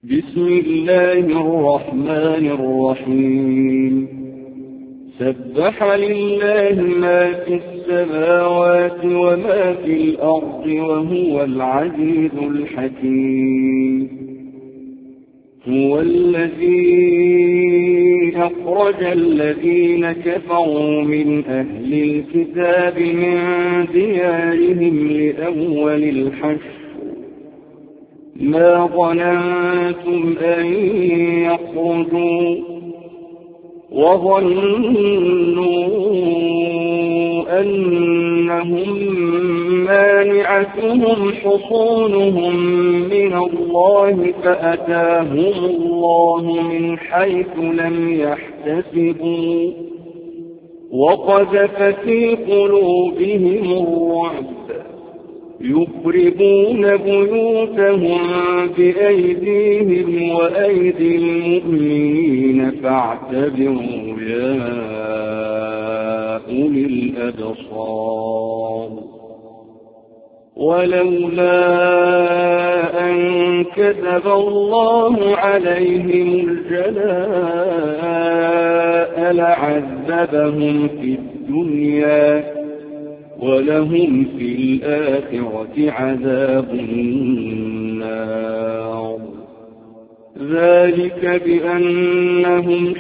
بسم الله الرحمن الرحيم سبح لله ما في السماوات وما في الأرض وهو العزيز الحكيم هو الذي أخرج الذين كفروا من أهل الكتاب من ديارهم لأول الحشر ما ظننتم أن يخرجوا وظنوا أنهم مانعتهم حصونهم من الله فأتاهم الله من حيث لم يحتسبوا وقذف في قلوبهم الرعب يخربون بيوتهم بأيديهم وأيدي المؤمنين فاعتبروا يا أولي الأبصار ولولا أن كتب الله عليهم الجلاء لعذبهم في الدنيا ولهم في الآخرة عذاب النار ذلك بأنهم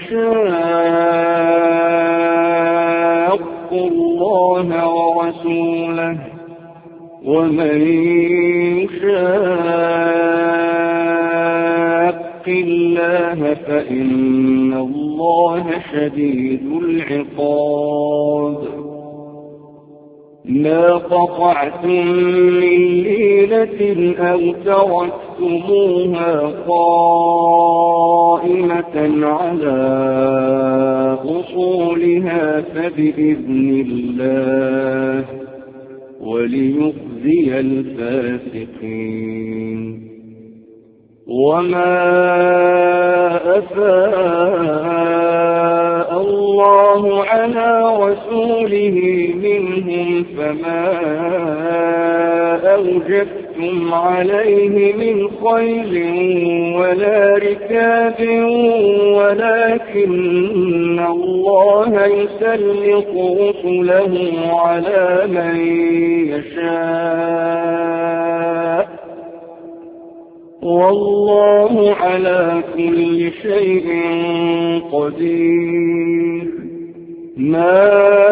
شاقوا الله ورسوله ومن يشاق الله فإن الله شديد العقاب ما قطعتم من ليلة أو تركتموها قائمة على أصولها فبإذن الله وليخزي الفاسقين وما أفاء الله على رسوله منهم فما أوجفتم عليه من خيل ولا ركاب ولكن الله يسلط رسله على من يشاء والله على كل شيء قدير ما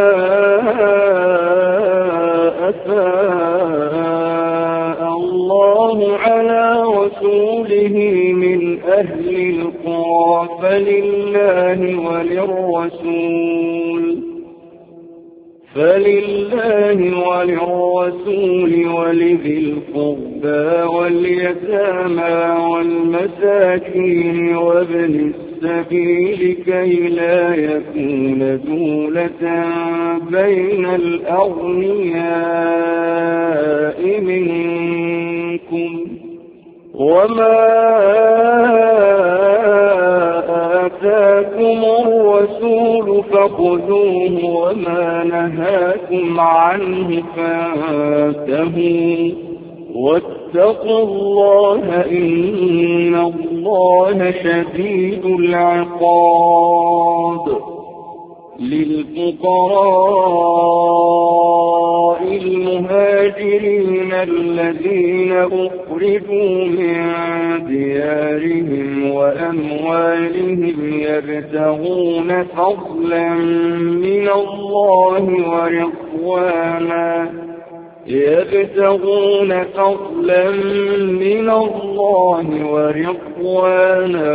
أفاء الله على رسوله من أهل القرى فلله وللرسول ولذي القربى واليتامى والمساكين وابن السبيل كي لا يكون دولة بين الأغنياء منكم وما آتاكم الرسول فخذوه وما نهاكم عنه فانتهوا واتقوا الله إن الله شديد العقاب للفقراء المهاجرين الذين أخرجوا من ديارهم وأموالهم يبتغون فضلا من الله ورضوانا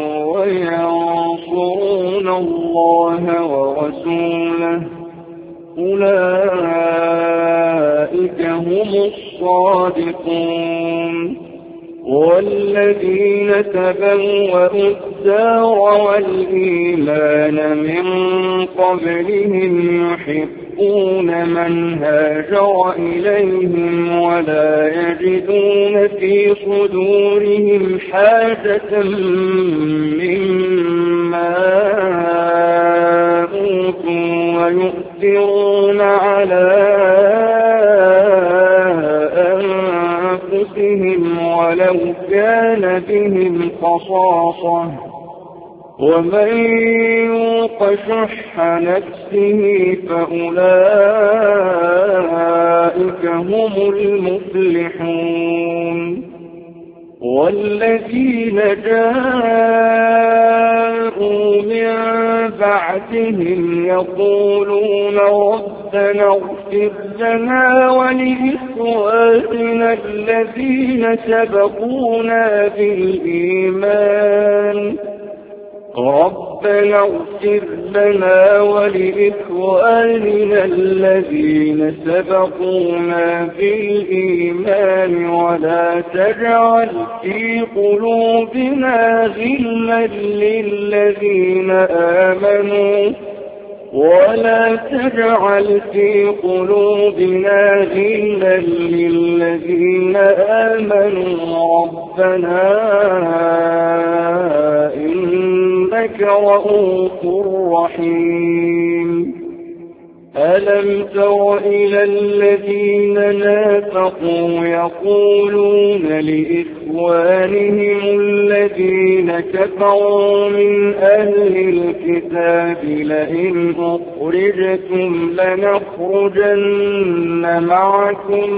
وينصرون الله ورسوله أولئك هم الصادقون والذين تبوأوا الدار والإيمان من قبلهم يحبون من هاجر إليهم ولا يجدون في صدورهم حاجة مما أوتوا ويؤثرون على أنفسهم ولو كان بهم خصاصة ومن يوق شح نفسه فأولئك هم المفلحون والذين جاءوا من بعدهم يقولون ربنا اغفر لنا ولإخواننا الذين سبقونا بالإيمان ربنا اغفر لنا ولإخواننا الذين سبقونا بالإيمان ولا تجعل في قلوبنا غلا للذين آمنوا ولا تجعل في قلوبنا غلا للذين آمنوا ربنا إنك رؤوف رحيم ألم تر إلى الذين نافقوا يقولون لإخوانهم الذين كفروا من أهل الكتاب لئن أخرجتم لنخرجن معكم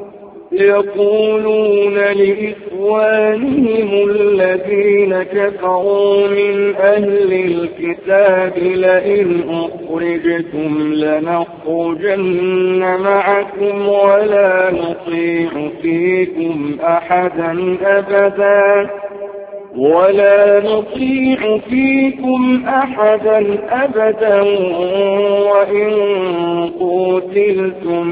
يقولون لإخوانهم الذين كفروا من أهل الكتاب لئن أخرجتم لنخرجن معكم ولا نطيع فيكم أحدا أبدا وإن قتلتم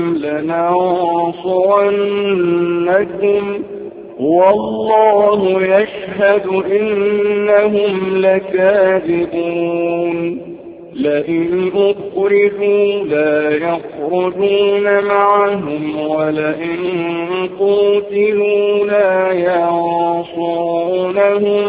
لننصرنكم والله يشهد إنهم لكاذبون لئن أخرجوا لا يخرجون معهم ولئن قتلوا لا ينصرونهم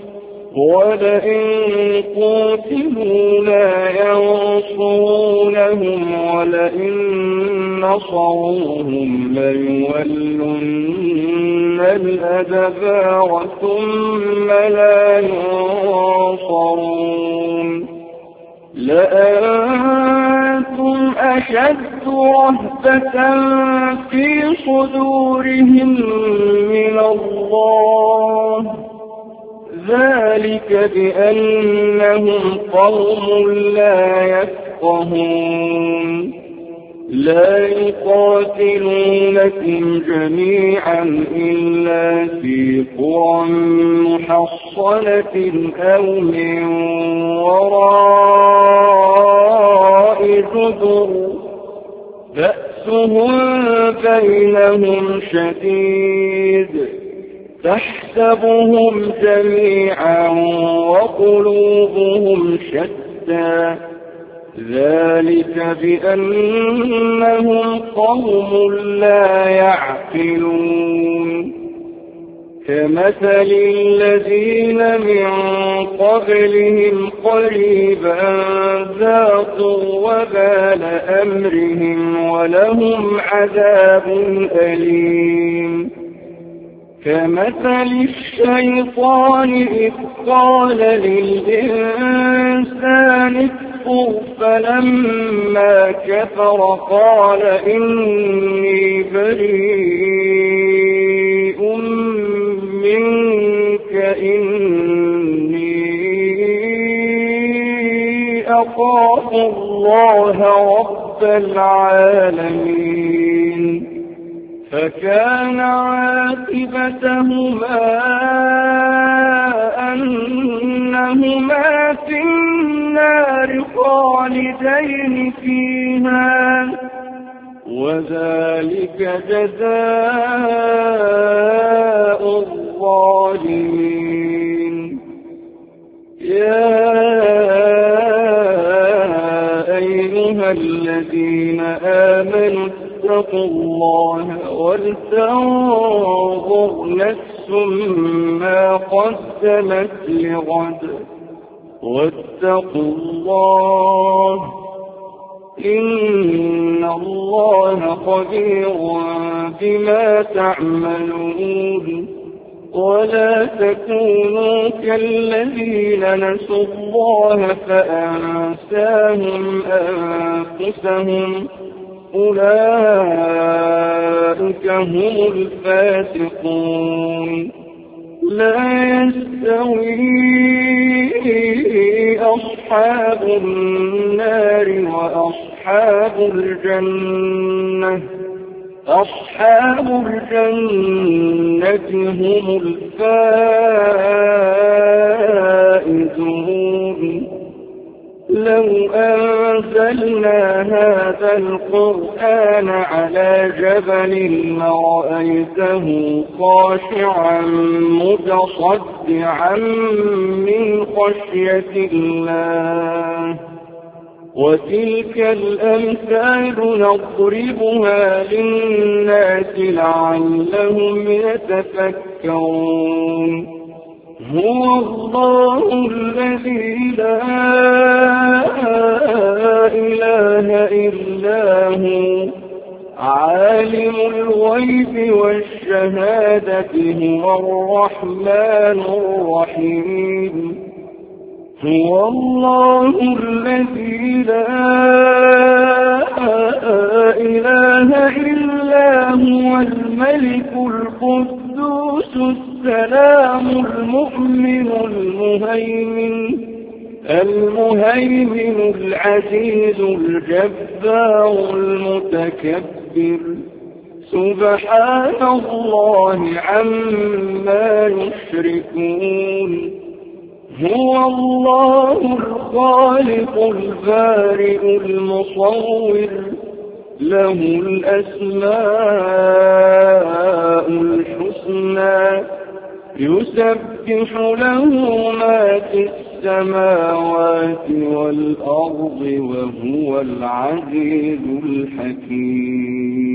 ولئن نصروهم ليولن الأدبار ثم لا ينصرون لأنتم أشد رهبة في صدورهم من الله ذلك بأنهم قوم لا يفقهون لا يقاتلونكم جميعا إلا في قرى محصنة أو من وراء جدر بأسهم بينهم شديد تحسبهم جميعا وقلوبهم شتى ذلك بأنهم قوم لا يعقلون كمثل الذين من قبلهم قريبا ذاقوا وبال أمرهم ولهم عذاب أليم كمثل الشيطان إذ قال للإنسان اكفر فلما كفر قال إني بريء منك إني أخاف الله رب العالمين فكان عاقبتهما أنهما في النار خالدين فيها وذلك جزاء الظالمين يا أيها الذين آمنوا اتقوا الله ولتنظر نفس ما قدمت لغد واتقوا الله إن الله خبير بما تعملون ولا تكونوا كالذين نسوا الله فأنساهم أنفسهم أولئك هم الفاسقون لا يستوي أصحاب النار وأصحاب الجنة أصحاب الجنة هم الفائزون لو أنزلنا هذا القرآن على جبل لرأيته خاشعا متصدعا من خشية الله وتلك الأمثال نضربها للناس لعلهم يتفكرون هو الله الذي لا إله إلا هو عالم الغيب والشهادة هو الرحمن الرحيم هو الله الذي لا إله إلا هو الملك القدوس السلام المؤمن المهيمن العزيز الجبار المتكبر سبحان الله عما يشركون هو الله الخالق البارئ المصور له الأسماء الحسنى يسبح له ما في السماوات والأرض وهو العزيز الحكيم